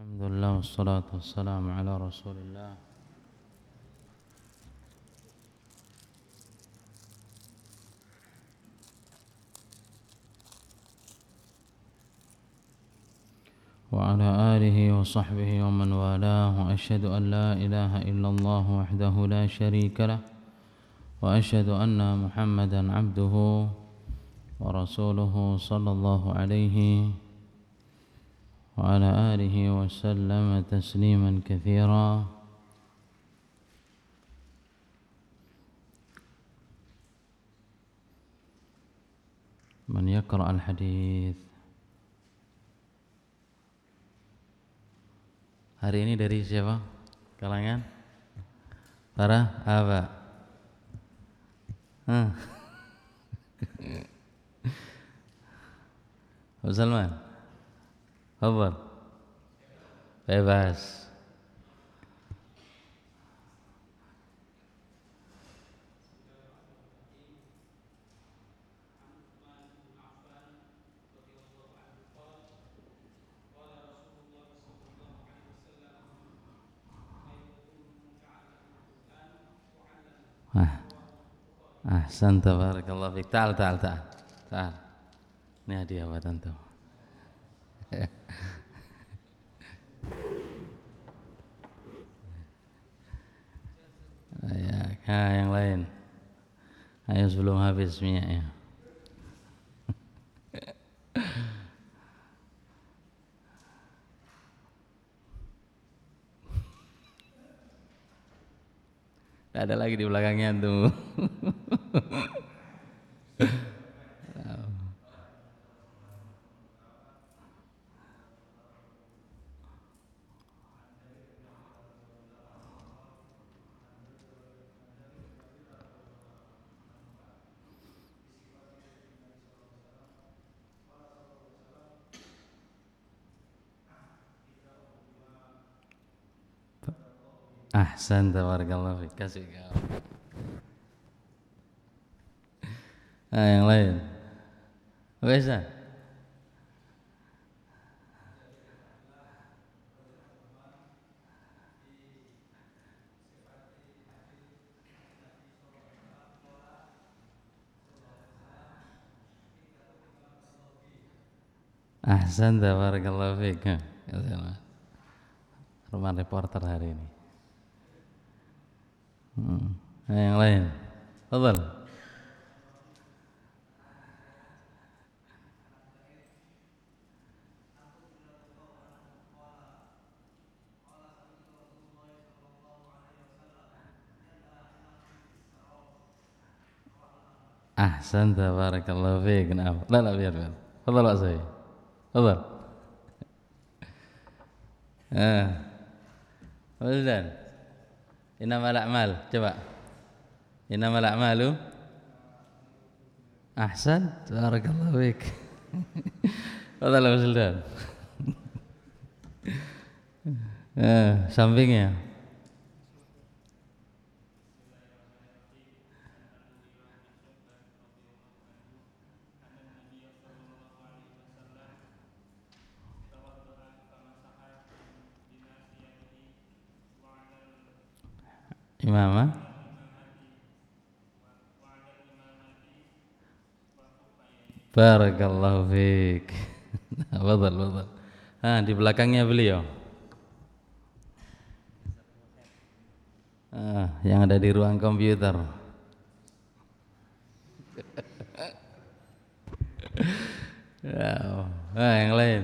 Alhamdulillah wassalatu wassalamu ala Rasulillah wa ala alihi wa sahbihi wa man walah wa asyhadu an la ilaha illallah wahdahu la syarika lah wa asyhadu anna Muhammadan abduhu wa rasuluhu sallallahu alaihi wa ala alihi wa sallama tasliman katsira. Man yaqra al-hadits. Hari ini dari siapa? Kalangan para apa? Abu Salman, apa? Bebas. Ahsan, tabarakallah fik. Ta'al. Ini hadiah buat antum. Yang lain. Ayo sebelum habis minyaknya. Tidak ada lagi di belakangnya tuh. Ahsan, tabarakallah fik. Kasih kau. Yang lain. Bisa. Ahsan, tabarakallah fik. Rumah reporter hari ini. Yang lain. Fadhal. Ahsan, tabarakallahu fiik. Kenapa? La, biar. Fadhal Pak Sohi. Fadhal. Fadhal. Innamal a'mal. Coba. Innamal a'malu. Ahsan, tabarakallahu fiik. Fadhal Pak Sultan. Sampingnya. Imamah. Barakallahu fiik. Fadhal. Di belakangnya beliau. Yang ada di ruang komputer. Yang lain.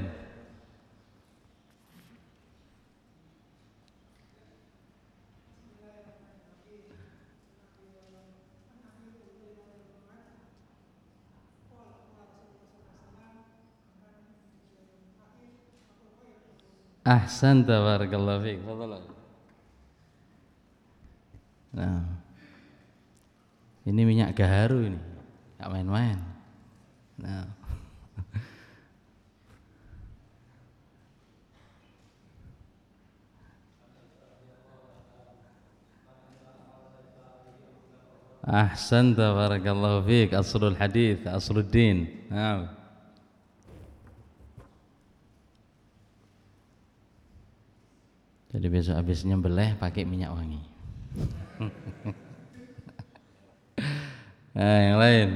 Ahsan, tabarakallahu fiik. Fadhal. Nah, ini minyak gaharu ini, nggak main-main. Nah, ahsan, tabarakallahu fiik. Aslul hadits, asluddin. Nah. Jadi besok habis nyembelih pakai minyak wangi. Nah, yang lain.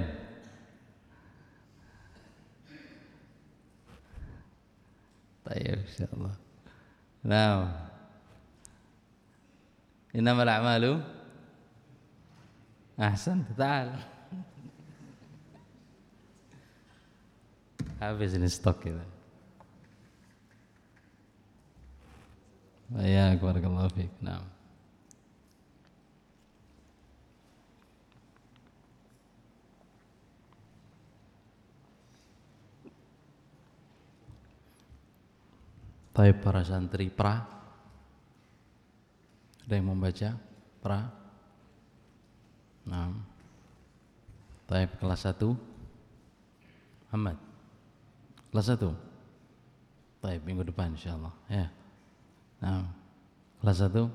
Baik, insyaallah. Nah. Innamal a'malu ahsan, ta'al. Habis ini stok kita. Ya, barakallahu fiik. Naam. Baik para santri pra. Ada yang membaca pra? Naam. Baik kelas 1. Ahmad. Kelas 1. Baik minggu depan insyaallah ya. Nah, kelas 1.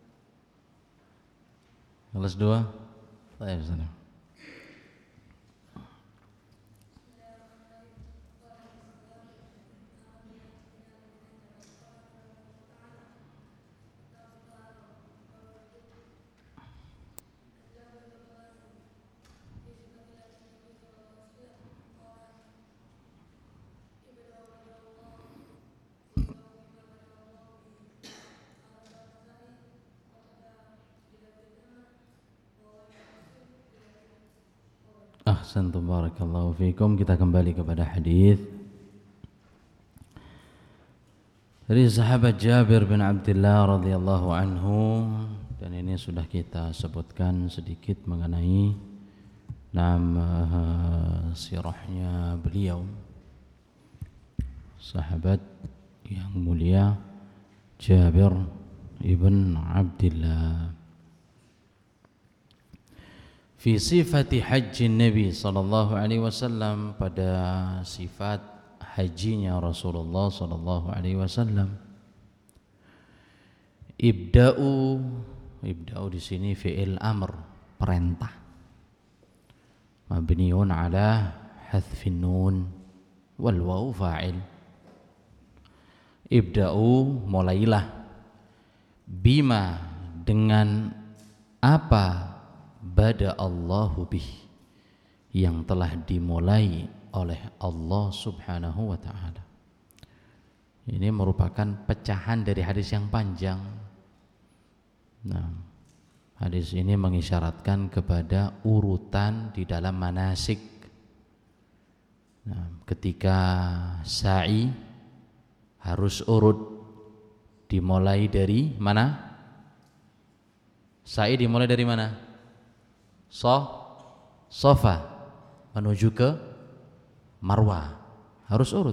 Kelas 2. Baik, Ustaz. Ahsantum barakallahu fiikum. Kita kembali kepada hadis dari sahabat Jabir bin Abdullah radhiyallahu anhu, dan ini sudah kita sebutkan sedikit mengenai nama sirahnya beliau, sahabat yang mulia Jabir ibn Abdullah. Fi sifati haji Nabi sallallahu alaihi wasallam, pada sifat hajinya Rasulullah sallallahu alaihi wasallam. Ibda'u di sini fi'il amr, perintah. Mabniun ala hadfin nun wal waw fa'il. Ibda'u, mulailah, bima, dengan apa, bada Allahu bih, yang telah dimulai oleh Allah subhanahu wa ta'ala. Ini merupakan pecahan dari hadis yang panjang. Nah, hadis ini mengisyaratkan kepada urutan di dalam manasik. Nah, ketika sa'i harus urut, dimulai dari mana? Sa'i dimulai dari mana? Sofa menuju ke Marwah, harus urut.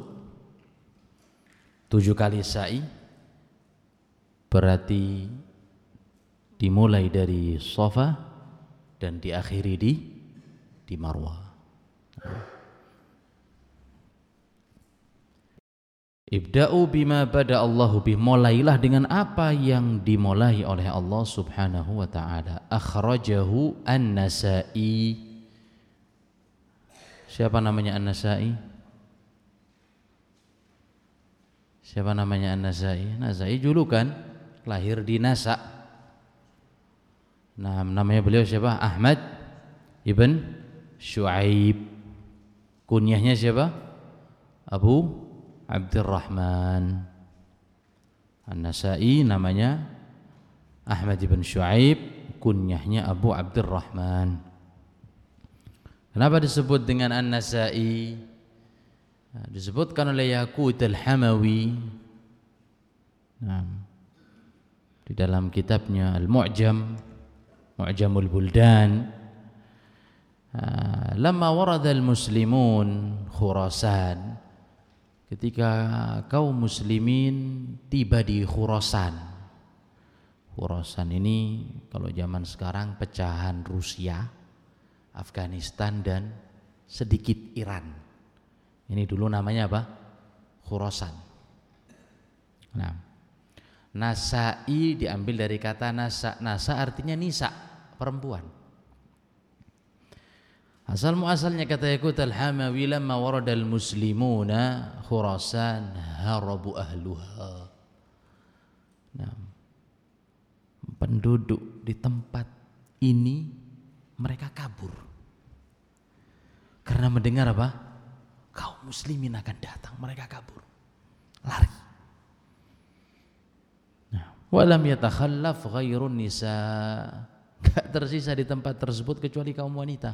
7 kali sa'i berarti dimulai dari Sofa dan diakhiri di Marwah. Ibda'u bima bada Allahu bih, mulailah dengan apa yang dimulai oleh Allah subhanahu wa ta'ala. Akhrajahu An-Nasa'i. Siapa namanya An-Nasa'i? Siapa namanya An-Nasa'i? Nasa'i julukan, lahir di Nasa. Nah, namanya beliau siapa? Ahmad ibn Shu'aib. Kunyahnya siapa? Abu Abdurrahman. An-Nasa'i namanya Ahmad ibn Shu'aib, kunyahnya Abu Abdurrahman. Kenapa disebut dengan An-Nasa'i? Nah, disebutkan oleh Yaqut al-Hamawi, nah, di dalam kitabnya Al-Mu'jam, Mu'jamul Buldan, lamma warada al-muslimun Khurasan, ketika kaum muslimin tiba di Khurasan. Khurasan ini kalau zaman sekarang pecahan Rusia, Afghanistan dan sedikit Iran. Ini dulu namanya apa? Khurasan. Nah, Nasa'i diambil dari kata nasa. Nasa artinya nisa, perempuan. Asal muasalnya kata Yaqut al-Hamawi, lamma waradal muslimuna Khurasan harabu ahluha. Nah, penduduk di tempat ini mereka kabur karena mendengar apa? Kaum muslimin akan datang, mereka kabur, lari. Walam yatakhallaf ghairun nisa, gak tersisa di tempat tersebut kecuali kaum wanita.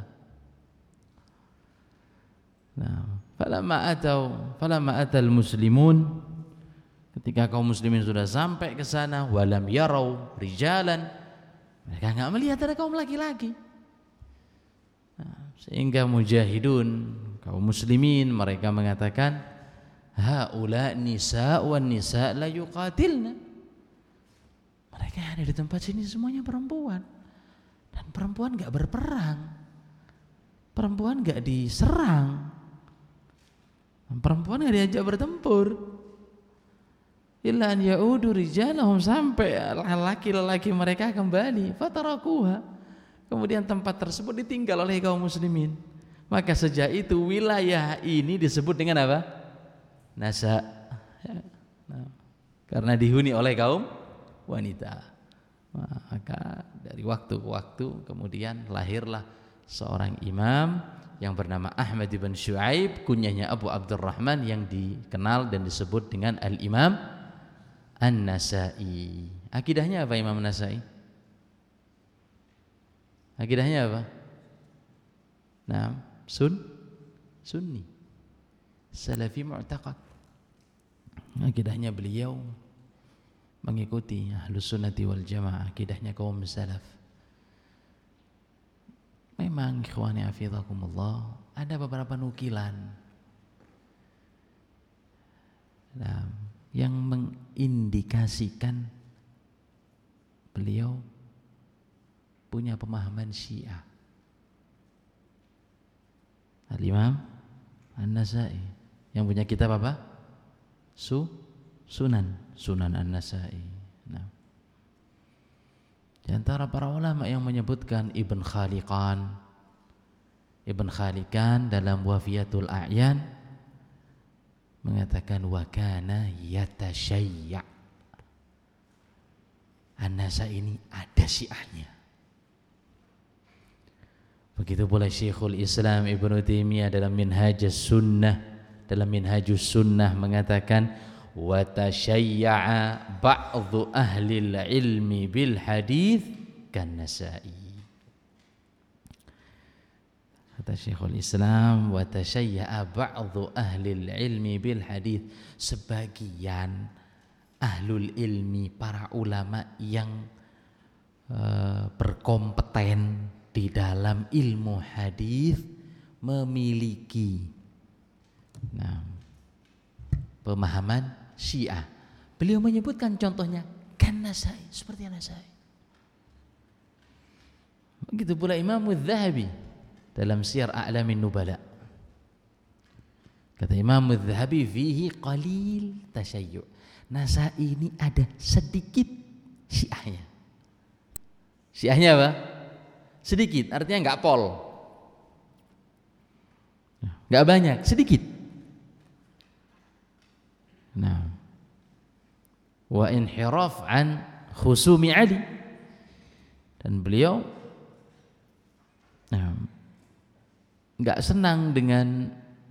Nah, falamma atal muslimun, ketika kaum muslimin sudah sampai ke sana, walam yarau rijalan, mereka enggak melihat ada kaum laki-laki. Nah, sehingga mujahidun, kaum muslimin, mereka mengatakan haula nisa wan nisa la yuqatilna. Mereka yang ada di tempat sini semuanya perempuan, dan perempuan enggak berperang, perempuan enggak diserang, perempuan enggak diajak bertempur. Illa an ya'udu rijalahum, sampai lelaki-lelaki mereka kembali, fatarakuha, kemudian tempat tersebut ditinggal oleh kaum muslimin. Maka sejak itu wilayah ini disebut dengan apa? Nasa. Nah, karena dihuni oleh kaum wanita. Maka dari waktu ke waktu kemudian lahirlah seorang imam yang bernama Ahmad bin Syuaib, kunyahnya Abu Abdurrahman, yang dikenal dan disebut dengan Al-Imam An-Nasai. Akidahnya apa Imam An-Nasai? Akidahnya apa? Nah, Sunni, Salafi mu'taqad. Akidahnya beliau mengikuti Ahlus Sunnati wal Jamaah, akidahnya kaum salaf. Memang ikhwani hafizakumullah, ada beberapa nukilan yang mengindikasikan beliau punya pemahaman Syiah. Al-Imam An-Nasai yang punya kitab apa? Sunan An-Nasai. Nah, di antara para ulama yang menyebutkan Ibn Khalikan dalam Wafiyatul A'yan mengatakan wa kana yatashayya. An-Nasai ini ada Syiahnya. Begitu pula Syekhul Islam Ibnu Taimiyah dalam Minhajus Sunnah mengatakan wa tashayya'a ba'dhu ahli ilmi bil hadits kan Nasai. Kata Syekhul Islam, wa tashayya'a ba'dhu ahli ilmi bil hadits, sebagian ahlul ilmi, para ulama yang berkompeten di dalam ilmu hadis memiliki pemahaman Syiah. Beliau menyebutkan contohnya kan Nasai, seperti Nasai. Begitu pula Imam Az-Zahabi dalam Siyar A'lamin Nubala. Kata Imam Az-Zahabi fihi qalil tasyayyu'. Nasai ini ada sedikit Syiahnya. Syiahnya apa? Sedikit, artinya enggak pol, enggak banyak, sedikit. Nah, wa inhiraf an khusumi Ali, dan beliau enggak senang dengan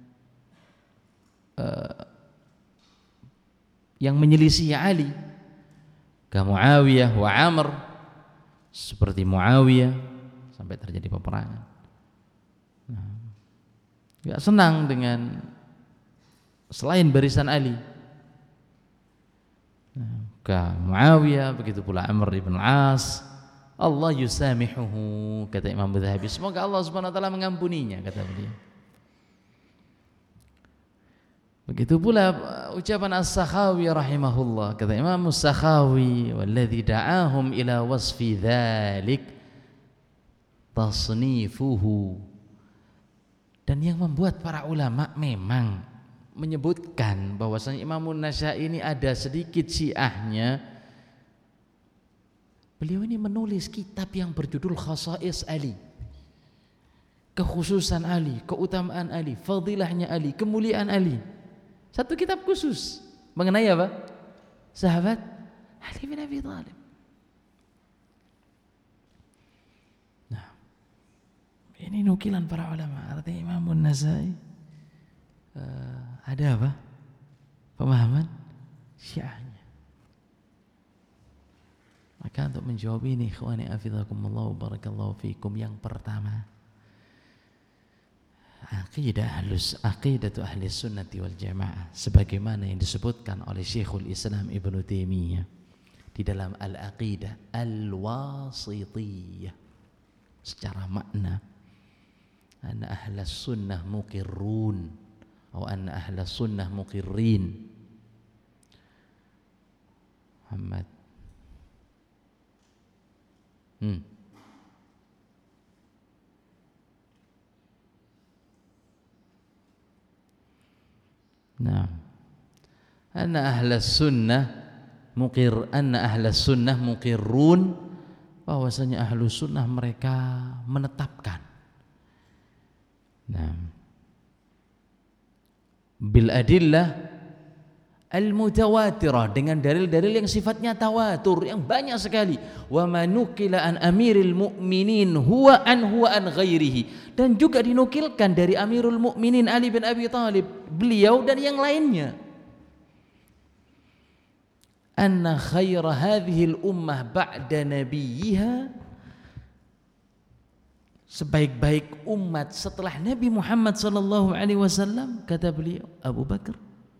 yang menyelisih Ali, ka Muawiyah wa Amr, seperti Muawiyah sampai terjadi peperangan. Enggak senang dengan selain barisan Ali, ka Muawiyah, begitu pula Amr ibn As. Allah yusamihuhu, kata Imam Az-Zahabi, semoga Allah Subhanahu wa taala mengampuninya, kata beliau. Begitu pula ucapan As-Sakhawi rahimahullah, kata Imam As-Sakhawi, walladzi da'ahum ila wasfi dzalik tasnifuhu, dan yang membuat para ulama memang menyebutkan bahwasanya Imam An-Nasai ini ada sedikit Syiahnya. Beliau ini menulis kitab yang berjudul Khasa'is Ali, kekhususan Ali, keutamaan Ali, fadilahnya Ali, kemuliaan Ali. Satu kitab khusus mengenai apa? Sahabat Ali bin Abi Thalib. Ini nukilan para ulama. Artinya Imam An-Nasai ada apa? Pemahaman Syiahnya. Maka untuk menjawab ini, ikhwani afizakumullah barakallahu fikum, yang pertama, aqidatu ahli sunnati wal jamaah sebagaimana yang disebutkan oleh Syekhul Islam Ibnu Taimiyah di dalam Al-Aqidah Al-Wasithiyah secara makna, anna ahlas sunnah muqirrun atau anna ahlas sunnah muqirrin. Muhammad Nah, anna ahlas sunnah muqirrun, bahwasanya ahlus sunnah mereka menetapkan. Nah, bil adillah al-mutawatirah, dengan dalil-dalil yang sifatnya tawatur yang banyak sekali. Wa manukila an amiril mu'minin huwa an ghairihi, dan juga dinukilkan dari Amirul Mukminin Ali bin Abi Thalib, beliau dan yang lainnya. Anna khaira hadhil ummah ba'da nabiyha, sebaik-baik umat setelah Nabi Muhammad sallallahu alaihi wasallam, kata beliau, Abu Bakar,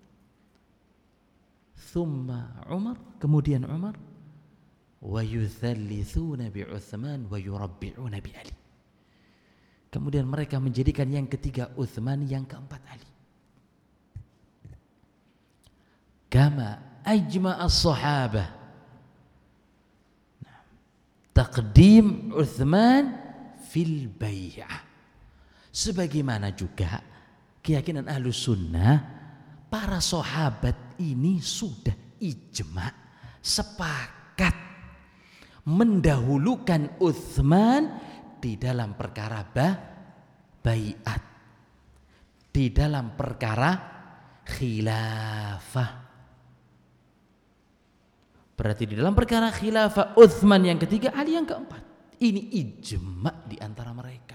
thumma Umar, kemudian Umar, wa yuthallithuna bi Uthman wa yurabbi'una bi Ali, kemudian mereka menjadikan yang ketiga Uthman, yang keempat Ali. Kama ajma as-sahabah taqdim Uthman fil bai'ah, sebagaimana juga keyakinan Ahlus Sunnah, para sahabat ini sudah ijma, sepakat mendahulukan Uthman di dalam perkara bai'at, di dalam perkara khilafah. Berarti di dalam perkara khilafah Uthman yang ketiga, Ali yang keempat. Ini ijma di antara mereka.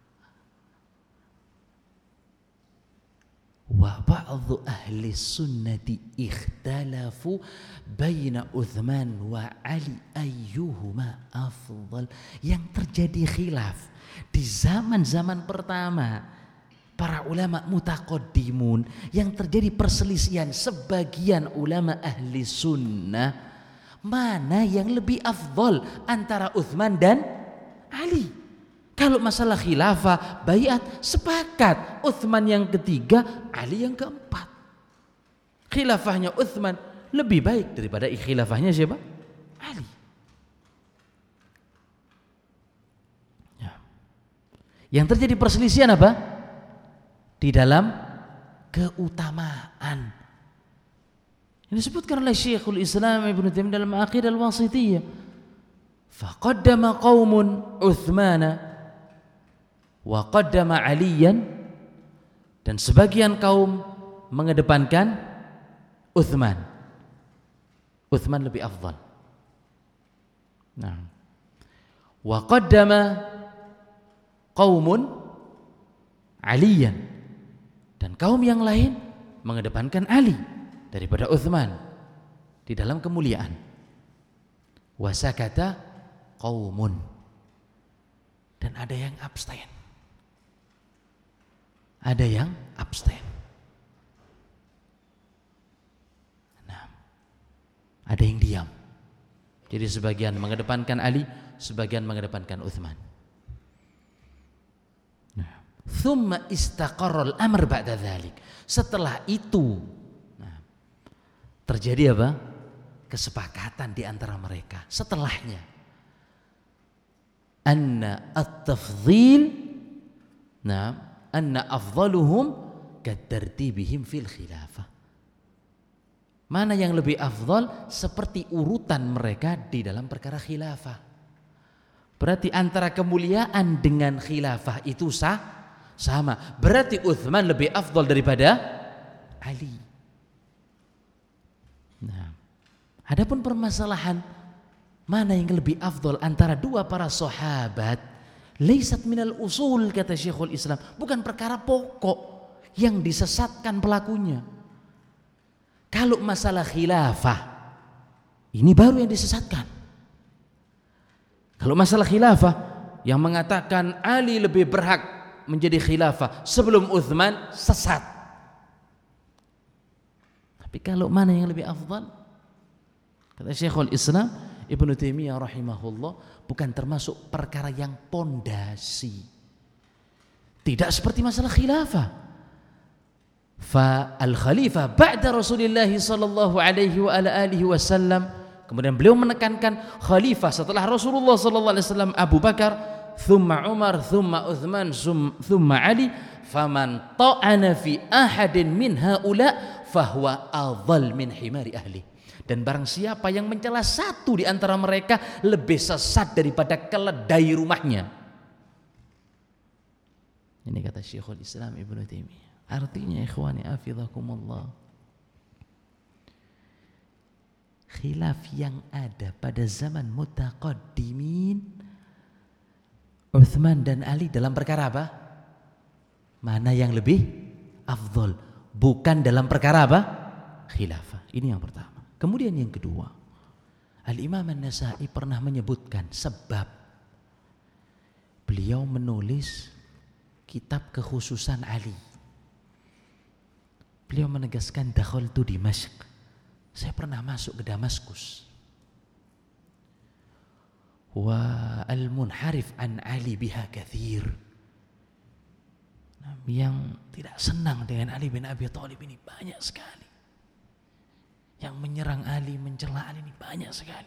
Wa ba'dhu ahli sunnati ikhtalafu baina Uthman wa Ali ayyuhuma afdal. Yang terjadi khilaf di zaman-zaman pertama, para ulama mutaqaddimun, yang terjadi perselisihan sebagian ulama ahli sunnah, mana yang lebih afdal antara Uthman dan Ali. Kalau masalah khilafah, baiat, sepakat Uthman yang ketiga, Ali yang keempat. Khilafahnya Uthman lebih baik daripada khilafahnya siapa? Ali. Ya. Yang terjadi perselisihan apa? Di dalam keutamaan. Ini disebutkan oleh Syekhul Islam Ibnu Taimiyah dalam Aqidah Al-Wasithiyah. Faqaddama qaumun Uthmana wa qaddama Aliyan, dan sebagian kaum mengedepankan Uthman. Uthman lebih afdal. Nah. Wa qaddama qaumun Aliyan, dan kaum yang lain mengedepankan Ali daripada Uthman di dalam kemuliaan. Wasakata qaumun, dan ada yang abstain. Ada yang abstain. Nah, ada yang diam. Jadi sebagian mengedepankan Ali, sebagian mengedepankan Uthman. Nah, thumma istaqarra al-amr ba'da dzalik. Setelah itu, terjadi apa? Kesepakatan di antara mereka. Setelahnya, anna at-tafdhil, anna afdaluhum katartibihim fil khilafah. Mana yang lebih afdal seperti urutan mereka di dalam perkara khilafah. Berarti antara kemuliaan dengan khilafah itu sama. Berarti Uthman lebih afdal daripada Ali. Nah, adapun permasalahan mana yang lebih afdal antara dua para sahabat, Laisat minal usul, kata Syekhul Islam, bukan perkara pokok yang disesatkan pelakunya. Kalau masalah khilafah, ini baru yang disesatkan. Kalau masalah khilafah, yang mengatakan Ali lebih berhak menjadi khilafah sebelum Utsman, sesat. Tapi kalau mana yang lebih afdal, kata Syekhul Islam Ibnu Taimiyah rahimahullah, bukan termasuk perkara yang pondasi. Tidak seperti masalah khilafah. Fa al-khalifah ba'da Rasulullah sallallahu alaihi wa ala alihi wasallam. Kemudian beliau menekankan khalifah setelah Rasulullah sallallahu alaihi wasallam Abu Bakar, thumma Umar, thumma Uthman, thumma Ali. Faman ta'ana fi ahadin min haula fahuwa adhal min himari ahli. Dan barang siapa yang mencela satu di antara mereka lebih sesat daripada keledai rumahnya. Ini kata Syekhul Islam Ibnu Taimiyah. Artinya ikhwani afizakumullah, khilaf yang ada pada zaman mutaqaddimin Utsman dan Ali dalam perkara apa? Mana yang lebih afdal, bukan dalam perkara apa? Khilafah. Ini yang pertama. Kemudian yang kedua, Al-Imam An-Nasa'i pernah menyebutkan sebab beliau menulis kitab kekhususan Ali. Beliau menegaskan dakhaltu Dimashq, saya pernah masuk ke Damaskus. Wa al-munharif an Ali biha kathir, yang tidak senang dengan Ali bin Abi Thalib ini banyak sekali. Yang menyerang Ali, mencela Ali ini banyak sekali.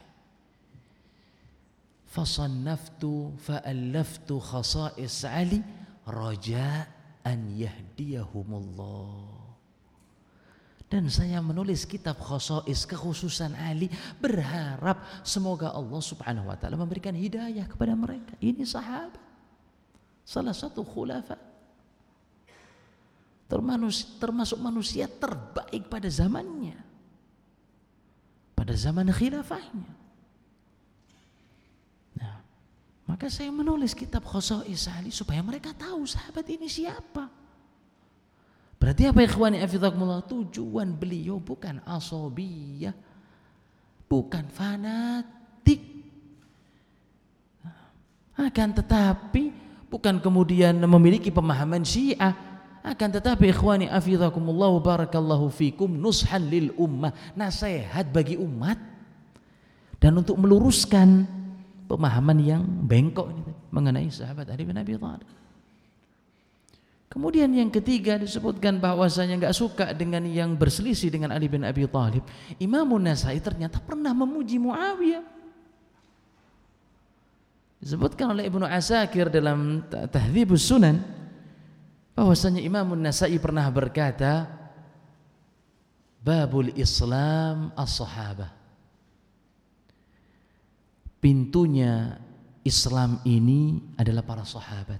Fasannaftu fa'allaftu khasa'is Ali raja'an yahdiyahumullah. Dan saya menulis kitab khasa'is, kekhususan Ali, berharap semoga Allah subhanahu wa ta'ala memberikan hidayah kepada mereka. Ini sahabat, salah satu khulafa, termasuk manusia terbaik pada zamannya, pada zaman khilafahnya. Nah, maka saya menulis kitab Khosa'is Ali supaya mereka tahu sahabat ini siapa. Berarti apa ikhwani afizakumullah? Tujuan beliau bukan asobiyah, bukan fanatik. Akan tetapi bukan kemudian memiliki pemahaman Syiah. Akan tetapi ikhwani afizakumullah barakallahu fikum, nushan lil ummah, nasihat bagi umat dan untuk meluruskan pemahaman yang bengkok ini mengenai sahabat Ali bin Abi Thalib. Kemudian yang ketiga disebutkan bahwasanya enggak suka dengan yang berselisih dengan Ali bin Abi Thalib. Imam An-Nasa'i ternyata pernah memuji Muawiyah. Disebutkan oleh Ibnu Asakir dalam Tahdzibus Sunan bahwasanya Imam An-Nasa'i pernah berkata, babul Islam as-sahabah, pintunya Islam ini adalah para sahabat.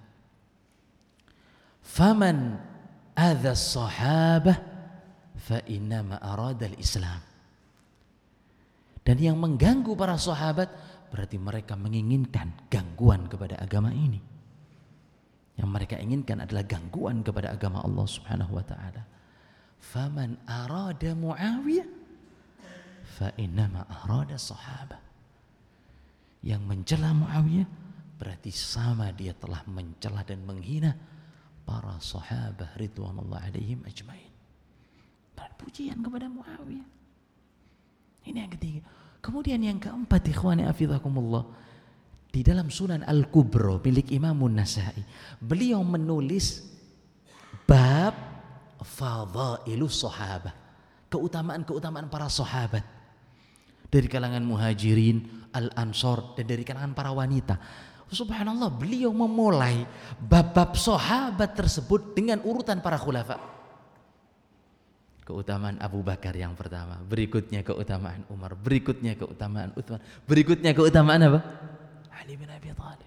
Faman adza as-sahabah fa innama arada al-Islam. Dan yang mengganggu para sahabat berarti mereka menginginkan gangguan kepada agama ini. Yang mereka inginkan adalah gangguan kepada agama Allah subhanahu wa ta'ala. Faman arada Muawiyah fa innama arada sahabah. Yang mencela Muawiyah berarti sama dia telah mencela dan menghina para sahabah ridwanullah alaihim ajmain. Dan pujian kepada Muawiyah. Ini yang ketiga. Kemudian yang keempat ikhwani afizakumullah, di dalam Sunan Al-Kubra milik Imam An-Nasa'i, beliau menulis bab fadailus sahabah, keutamaan-keutamaan para sahabat dari kalangan muhajirin, al-ansor, dan dari kalangan para wanita. Subhanallah, beliau memulai bab-bab sahabat tersebut dengan urutan para khulafa. Keutamaan Abu Bakar yang pertama, berikutnya keutamaan Umar, berikutnya keutamaan Utsman, berikutnya keutamaan apa? Ali bin Abi Thalib.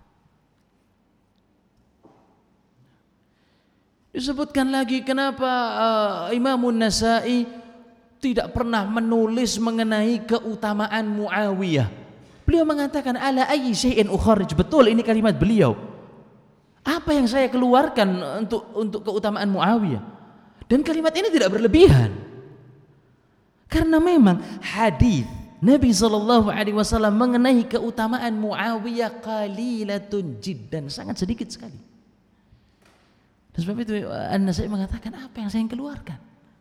Disebutkan lagi kenapa Imam An-Nasa'i tidak pernah menulis mengenai keutamaan Muawiyah. Beliau mengatakan ala ayyi syai'in ukharij. Betul, ini kalimat beliau. Apa yang saya keluarkan untuk keutamaan Muawiyah? Dan kalimat ini tidak berlebihan. Karena memang hadis Nabi SAW mengenai keutamaan Muawiyah qalilatun jiddan, sangat sedikit sekali. Dan sebab itu An-Nasai mengatakan apa yang saya keluarkan.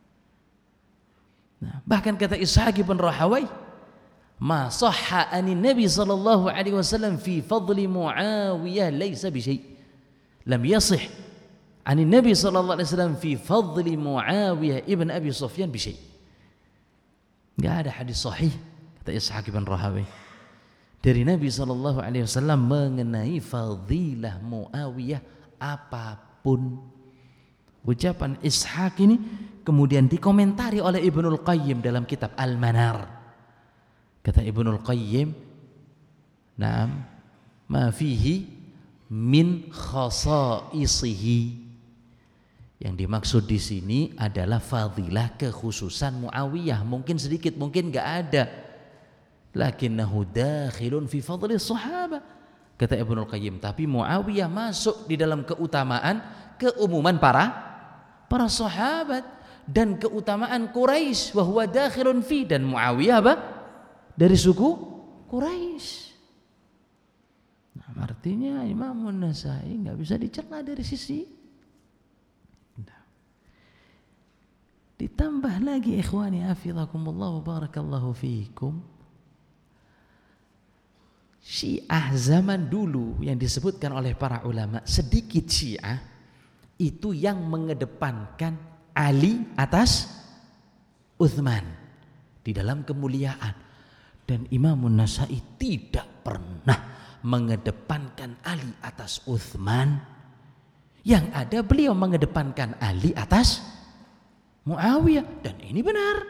Nah, bahkan kata Ishaq bin Rahawai, ma sahha anin Nabi SAW fi fadli Muawiyah laysa bi syai'. Lam yasih anin Nabi SAW fi fadli Muawiyah ibn Abi Sufyan bi syai'. Enggak ada hadis sahih, kata Ishaq bin Rahawai, dari Nabi SAW mengenai fadilah Muawiyah apapun. Ucapan Ishaq ini kemudian dikomentari oleh Ibnul Qayyim dalam kitab Al-Manar. Kata Ibnul Qayyim, "Naam, ma fihi min khasaisihi." Yang dimaksud di sini adalah fadilah kekhususan Muawiyah. Mungkin sedikit, mungkin enggak ada. Lakinnahu dakhilun fi fadli sahabah. Kata Ibnul Qayyim, tapi Muawiyah masuk di dalam keumuman para sahabat dan keutamaan Quraisy, wa huwa dakhilun fi, dan Muawiyah apa? Dari suku Quraisy. Nah, artinya Imam An-Nasai enggak bisa dicela dari sisi. Nah. Ditambah lagi ikhwani hafizakumullah wa barakallahu fiikum, Syiah zaman dulu yang disebutkan oleh para ulama, sedikit Syiah itu yang mengedepankan Ali atas Uthman di dalam kemuliaan. Dan Imam An-Nasai tidak pernah mengedepankan Ali atas Uthman. Yang ada beliau mengedepankan Ali atas Muawiyah, dan ini benar.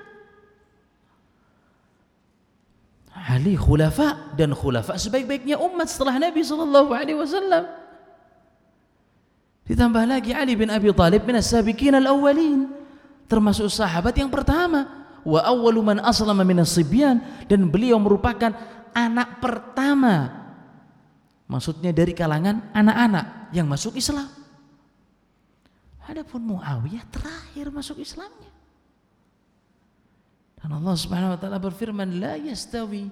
Ali khulafa, dan khulafa sebaik-baiknya umat setelah Nabi SAW. Ditambah lagi Ali bin Abi Thalib minas sabiqin al-awwalin, termasuk sahabat yang pertama. Wa awwalu man aslama minas sibyan, dan beliau merupakan anak pertama, maksudnya dari kalangan anak-anak yang masuk Islam. Adapun Muawiyah terakhir masuk Islamnya. Dan Allah Subhanahu wa taala berfirman, la yastawi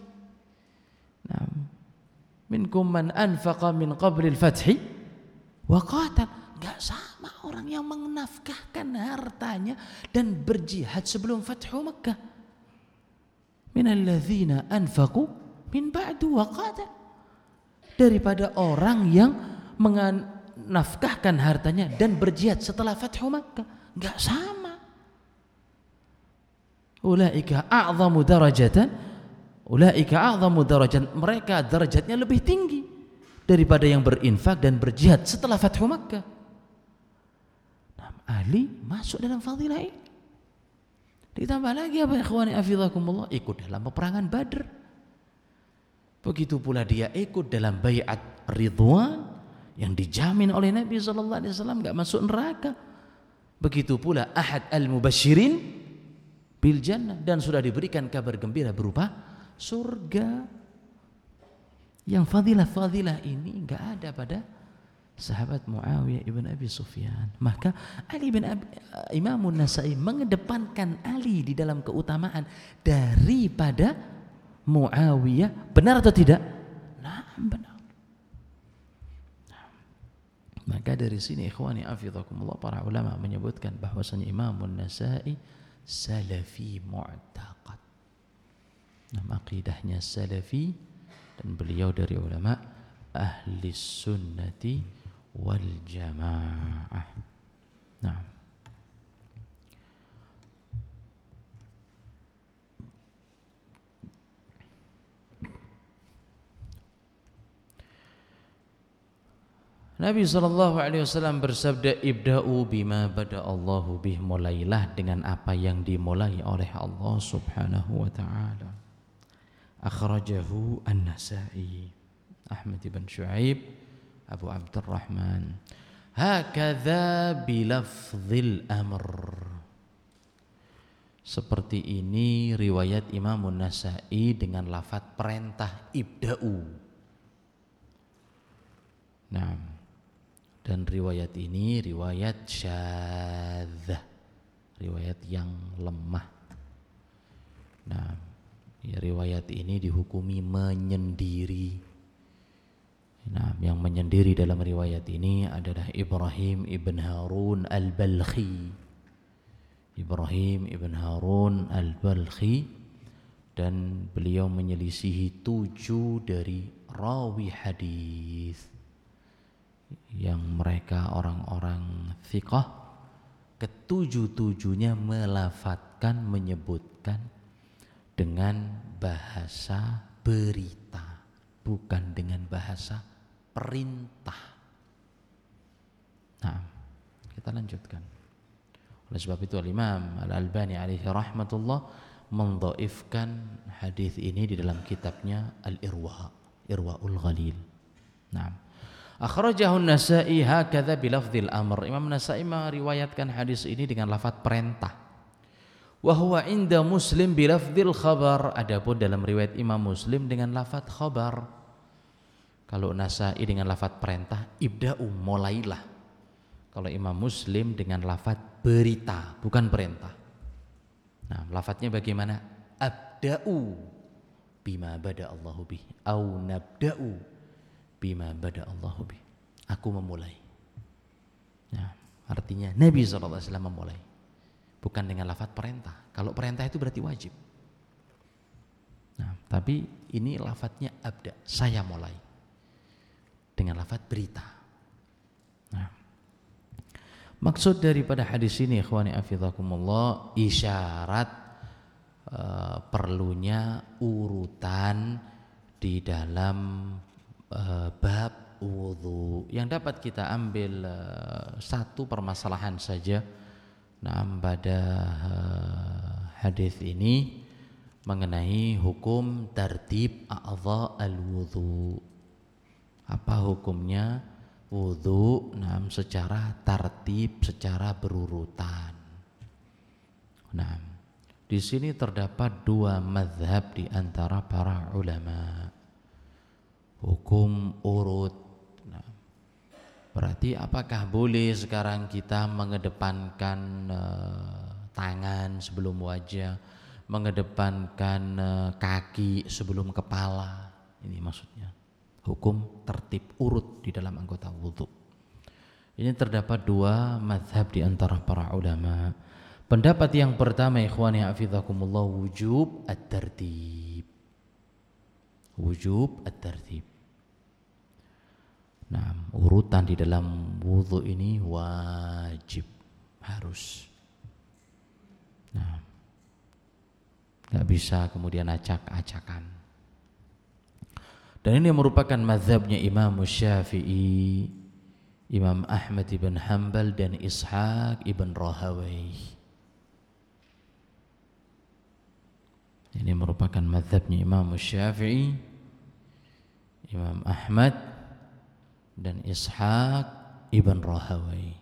minkum man anfaqa min qabli al-fathi wa qatal. Enggak sama orang yang menafkahkan hartanya dan berjihad sebelum Fathu Makkah. Minal ladzina anfaqu min ba'du wa qatal. Daripada orang yang menafkahkan hartanya dan berjihad setelah Fathu Makkah. Enggak sama. Ulaika a'zamu darajatan, mereka derajatnya lebih tinggi daripada yang berinfak dan berjihad setelah Fathu Makkah. Ali masuk dalam fadilah ini. Ditambah lagi apa ikhwani hafizakumullah, ikut dalam peperangan Badr. Begitu pula dia ikut dalam bai'at Ridwan yang dijamin oleh Nabi sallallahu alaihi wasallam enggak masuk neraka. Begitu pula ahad al-mubasysyirin bil jannah, dan sudah diberikan kabar gembira berupa surga. Yang fadilah-fadilah ini enggak ada pada sahabat Muawiyah ibn Abi Sufyan. Maka Imam An-Nasai mengedepankan Ali di dalam keutamaan daripada Muawiyah. Benar atau tidak? Nah, benar. Maka dari sini ikhwani hafizakumullah, para ulama menyebutkan bahwasanya Imam An-Nasai salafi mu'taqad. Nama aqidahnya salafi, dan beliau dari ulama ahli sunnati wal jamaah. Nah, Nabi SAW bersabda, ibda'u bima bada'allahu bih, mulailah dengan apa yang dimulai oleh Allah Subhanahu wa ta'ala. Akhrajahu An-Nasai, Ahmad ibn Shu'aib, Abu Abdurrahman. Hakadha bilafzil amr. Seperti ini riwayat Imam An-Nasai dengan lafaz perintah, ibda'u. Nah, Dan riwayat ini riwayat syadzah, riwayat yang lemah. Nah, ya, riwayat ini dihukumi menyendiri. Nah, yang menyendiri dalam riwayat ini adalah Ibrahim ibn Harun al-Balkhi. Ibrahim ibn Harun al-Balkhi, dan beliau menyelisihi 7 dari rawi hadis yang mereka orang-orang thiqah. Ketujuh-tujuhnya melafatkan, menyebutkan dengan bahasa berita, bukan dengan bahasa perintah. Nah, kita lanjutkan. Oleh sebab itu Al-Imam Al-Albani alaihi rahmatullah mendhaifkan hadis ini di dalam kitabnya Al-Irwa, Irwaul Ghalil. Nah, akhrajahu An-Nasa'i hakadha bilafdzil amr. Imam Nasa'i meriwayatkan hadis ini dengan lafaz perintah. Wa huwa inda Muslim bilafdzil khabar. Adapun dalam riwayat Imam Muslim dengan lafaz khabar. Kalau Nasa'i dengan lafaz perintah, ibda'u, mulailah. Kalau Imam Muslim dengan lafaz berita, bukan perintah. Nah, lafaznya bagaimana? Abda'u bima bada Allahu bih, au nabda'u bima bada Allahu bih. Aku memulai. Nah, artinya Nabi SAW memulai, bukan dengan lafaz perintah. Kalau perintah itu berarti wajib. Nah, tapi ini lafaznya abda, saya mulai, dengan lafaz berita. Nah, maksud daripada hadis ini ikhwani afizakumullah, isyarat perlunya urutan di dalam bab wudu. Yang dapat kita ambil satu permasalahan saja pada hadis ini mengenai hukum tartib a'dha al-wudu. Apa hukumnya wudu secara tartib, secara berurutan. Nah, di sini terdapat 2 mazhab di antara para ulama. Hukum urut. Nah, berarti apakah boleh sekarang kita mengedepankan tangan sebelum wajah, mengedepankan kaki sebelum kepala? Ini maksudnya hukum tertib urut di dalam anggota wudu. Ini terdapat 2 mazhab di antara para ulama. Pendapat yang pertama ikhwani hafizakumullah, wujub at-tartib. Wujub at-tartib. Nah, urutan di dalam wudu ini wajib, harus. Nah, enggak bisa kemudian acak-acakan. Dan ini merupakan mazhabnya Imam Syafi'i, Imam Ahmad ibn Hanbal, dan Ishaq ibn Rahawai. Ini merupakan mazhabnya Imam Syafi'i, Imam Ahmad, dan Ishaq ibn Rahawai.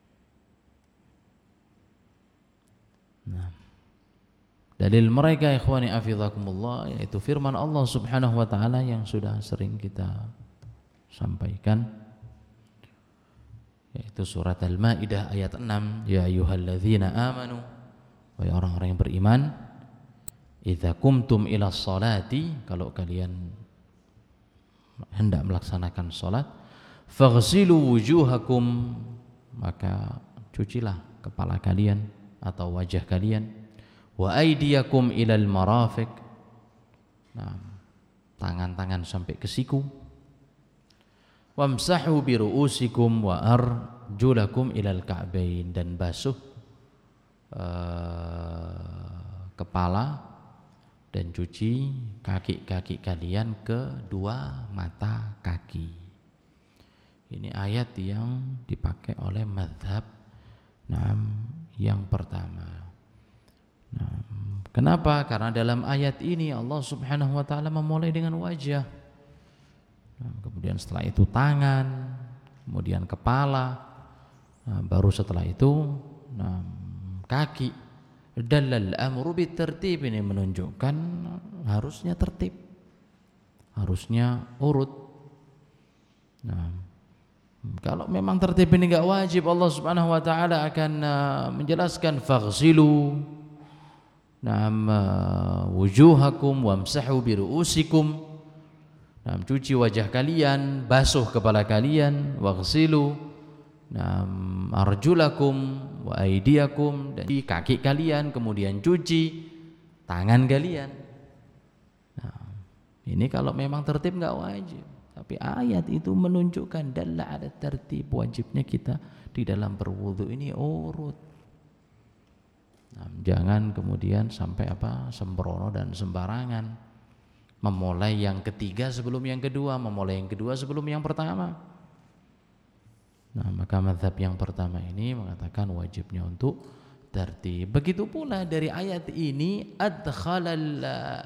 Nah, dalil mereka ikhwani afizakumullah yaitu firman Allah Subhanahu wa taala yang sudah sering kita sampaikan, yaitu surat Al-Maidah ayat 6, ya ayyuhalladzina amanu, wahai orang-orang yang beriman, idza qumtum ila sholati, kalau kalian hendak melaksanakan salat, faghsilu wujuhakum, maka cucilah kepala kalian atau wajah kalian, wa aydiyakum ilal marafiq, nah, tangan-tangan sampai ke siku, wamsahu bi ru'usikum wa arjulakum ilal ka'bain, dan basuh kepala dan cuci kaki-kaki kalian ke 2 mata kaki. Ini ayat yang dipakai oleh mazhab yang pertama. Nah, kenapa? Karena dalam ayat ini Allah Subhanahu wa taala memulai dengan wajah. Nah, kemudian setelah itu tangan, kemudian kepala, baru setelah itu kaki. Dalal amru bitartib, ini menunjukkan harusnya tertib, harusnya urut. Nah, Kalau memang tertib ini enggak wajib, Allah Subhanahu wa taala akan menjelaskan faghsilu wujuhakum wamsahu biruusikum. Cuci wajah kalian, basuh kepala kalian, waghsilu arjulakum wa aydiyakum, dan kaki kalian, kemudian cuci tangan kalian. Ini kalau memang tertib enggak wajib. Tapi ayat itu menunjukkan dalla ada tertib, wajibnya kita di dalam berwudu ini urut. Jangan kemudian sampai sembrono dan sembarangan. Memulai yang ketiga sebelum yang kedua, memulai yang kedua sebelum yang pertama. Maka mazhab yang pertama ini mengatakan wajibnya untuk tertib. Begitu pula dari ayat ini adkhalal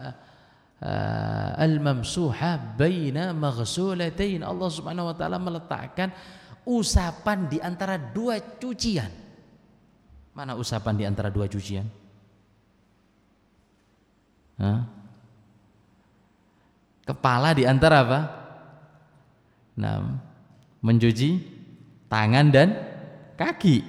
al-mamsuha baina maghsulatain. Allah Subhanahu wa taala meletakkan usapan di antara dua cucian. Mana usapan di antara dua cucian? Kepala di antara apa? Mencuci tangan dan kaki.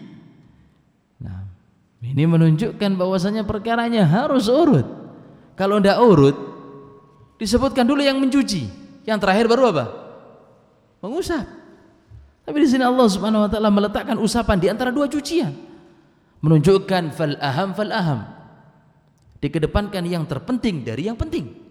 Ini menunjukkan bahwasanya perkaranya harus urut. Kalau tidak urut, disebutkan dulu yang mencuci, yang terakhir baru apa? Mengusap. Tapi di sini Allah Subhanahu wa taala meletakkan usapan di antara dua cucian, menunjukkan fal aham, dikedepankan yang terpenting dari yang penting.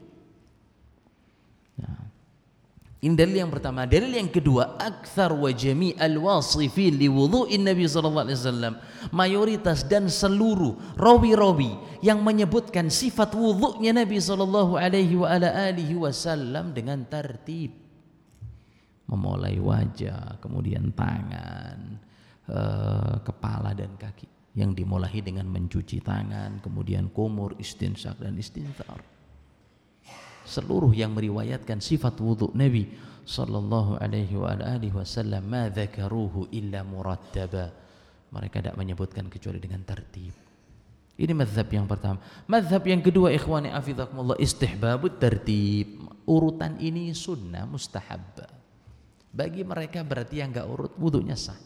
Ini dalil yang pertama. Dalil yang kedua, aktsar wa jami'al wasifin li wudhu'in Nabi sallallahu alaihi wasallam, mayoritas dan seluruh rawi-rawi yang menyebutkan sifat wudhu'nya Nabi sallallahu alaihi wa ala alihi wasallam dengan tertib. Memulai wajah, kemudian tangan, kepala dan kaki, yang dimulai dengan mencuci tangan, kemudian kumur, istinsyak dan istinthar. Seluruh yang meriwayatkan sifat wudhu Nabi sallallahu alaihi wa alihi wasallam ma dzakaruhu illa murattaba. Mereka tidak menyebutkan kecuali dengan tertib. Ini mazhab yang pertama. Mazhab yang kedua, ikhwani afizakumullah, istihbabut tertib. Urutan ini sunnah mustahab. Bagi mereka berarti yang enggak urut wudhunya sah.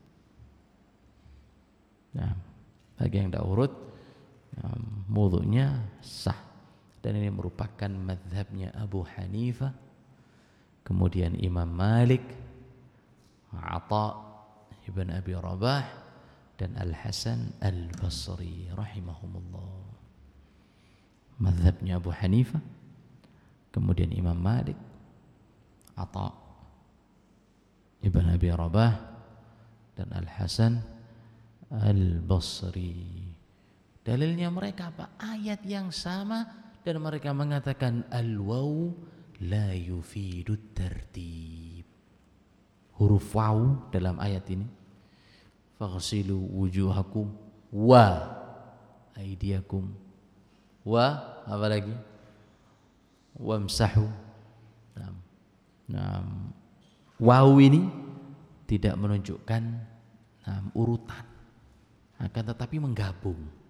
Bagi yang enggak urut wudhunya sah. Dan ini merupakan mazhabnya Abu Hanifah, kemudian Imam Malik, Atha ibn Abi Rabah, dan Al-Hasan Al-Basri rahimahumullah. Mazhabnya Abu Hanifah, kemudian Imam Malik, Atha ibn Abi Rabah, dan Al-Hasan Al-Basri. Dalilnya mereka apa? Ayat yang sama. Dan mereka mengatakan al-waw la yufidut tertib. Huruf waw dalam ayat ini, faghsilu wujuhakum wa aydiyakum wa apa lagi? Wamsahu. Waw ini tidak menunjukkan urutan, akan tetapi menggabung.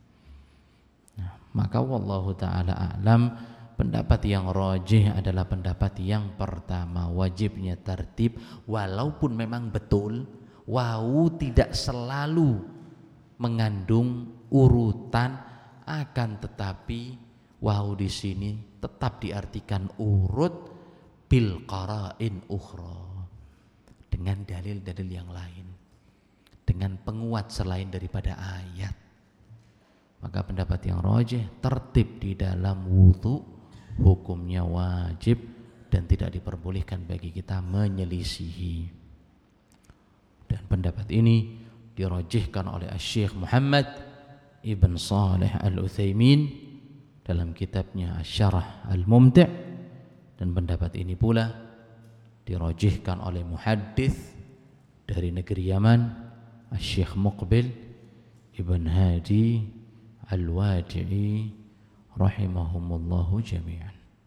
Maka wallahu ta'ala a'lam, pendapat yang rajih adalah pendapat yang pertama, wajibnya tertib. Walaupun memang betul wawu tidak selalu mengandung urutan, akan tetapi wawu di sini tetap diartikan urut bil qara'in ukhra, dengan dalil-dalil yang lain, dengan penguat selain daripada ayat. Maka pendapat yang rajih, tertib di dalam wudu hukumnya wajib dan tidak diperbolehkan bagi kita menyelisihi. Dan pendapat ini dirajihkan oleh Syekh Muhammad Ibn Shalih Al-Utsaimin dalam kitabnya Asy-Syarah Al-Mumti', dan pendapat ini pula dirajihkan oleh muhaddits dari negeri Yaman, Syekh Muqbil Ibn Hadi Al-Wadi'i rahimahumullahu jami'an.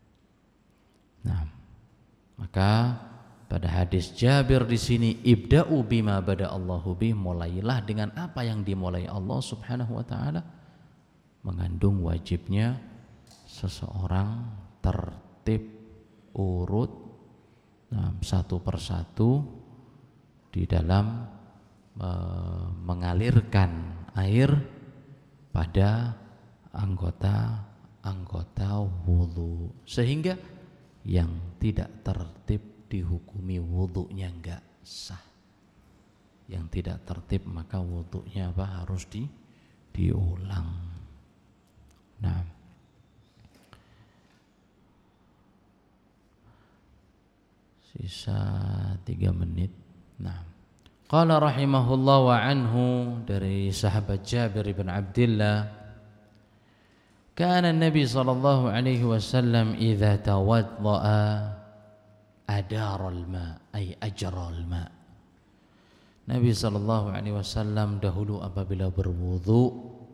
Maka pada hadis Jabir di sini, ibda'u bima bada Allahu bih, mulailah dengan apa yang dimulai Allah Subhanahu wa taala, mengandung wajibnya seseorang tertib urut satu persatu di dalam mengalirkan air pada anggota wudu, sehingga yang tidak tertib dihukumi wudunya enggak sah. Yang tidak tertib maka wudunya harus diulang. Nah, sisa 3 menit. Nah, qala rahimahullah wa anhu, dari sahabat Jabir bin Abdullah, kana Nabi sallallahu alaihi wasallam idza tawaddaa adara al-ma ay ajra al-ma. Nabi sallallahu alaihi wasallam dahulu apabila berwudu,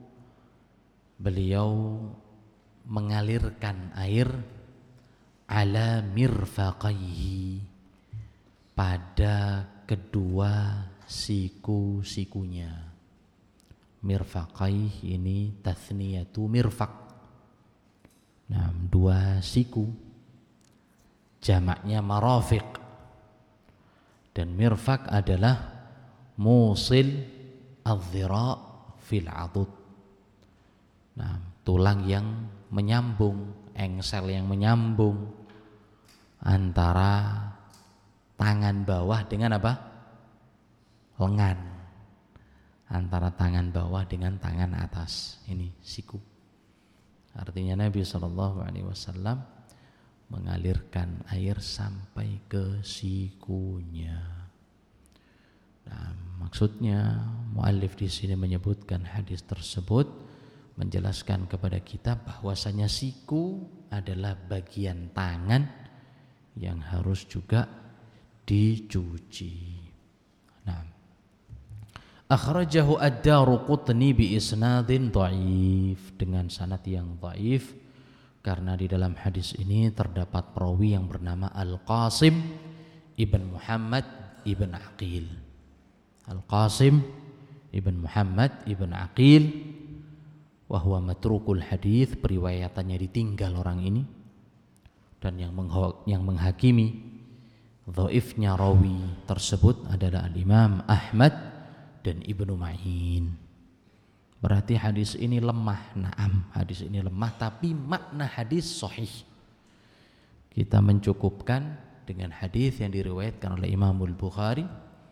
beliau mengalirkan air ala mirfaqaihi, pada kedua siku-sikunya. Mirfaqaih ini tathniyatu mirfaq. Nah, 2 siku, jamaknya marafiq. Dan mirfaq adalah musil adh-dhira' fil 'adud. Nah, tulang yang menyambung, engsel yang menyambung antara tangan bawah dengan apa? Lengan. Antara tangan bawah dengan tangan atas. Ini siku. Artinya Nabi SAW mengalirkan air sampai ke sikunya. Nah, maksudnya muallif di sini menyebutkan hadis tersebut menjelaskan kepada kita bahwasanya siku adalah bagian tangan yang harus juga dicuci. Nah, akhrajahu ad-Daruqutni bi isnadin dhaif, dengan sanad yang dhaif, karena di dalam hadis ini terdapat perawi yang bernama Al-Qasim ibn Muhammad ibn Aqil. Al-Qasim ibn Muhammad ibn Aqil wa huwa matrukul hadis, periwayatannya ditinggal orang ini, dan yang menghakimi dhaifnya rawi tersebut adalah Al-Imam Ahmad dan Ibnu Ma'in. Berarti hadis ini lemah. Naam, hadis ini lemah, tapi makna hadis sahih. Kita mencukupkan dengan hadis yang diriwayatkan oleh Imam Al-Bukhari,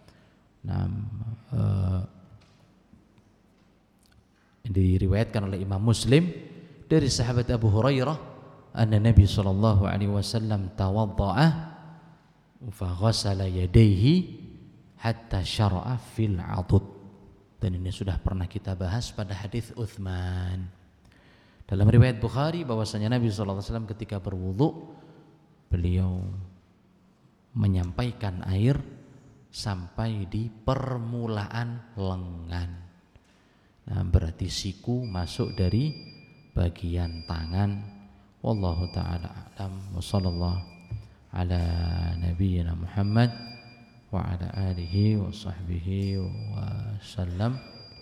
diriwayatkan oleh Imam Muslim dari sahabat Abu Hurairah, anna Nabi sallallahu alaihi wasallam tawaddaa fa ghassala yadayhi hatta syara'a fil 'adud. Dan ini sudah pernah kita bahas pada hadis Utsman. Dalam riwayat Bukhari bahwasanya Nabi sallallahu alaihi wasallam ketika berwudu, beliau menyampaikan air sampai di permulaan lengan. Nah, berarti siku masuk dari bagian tangan. Wallahu ta'ala a'lam. Wa sallallahu ala nabiyyina Muhammad wa ala alihi wa sahbihi wa sallam.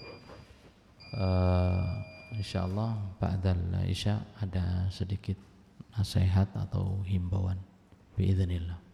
Insyaallah ba'dal isya ada sedikit nasihat atau himbauan biiznillah.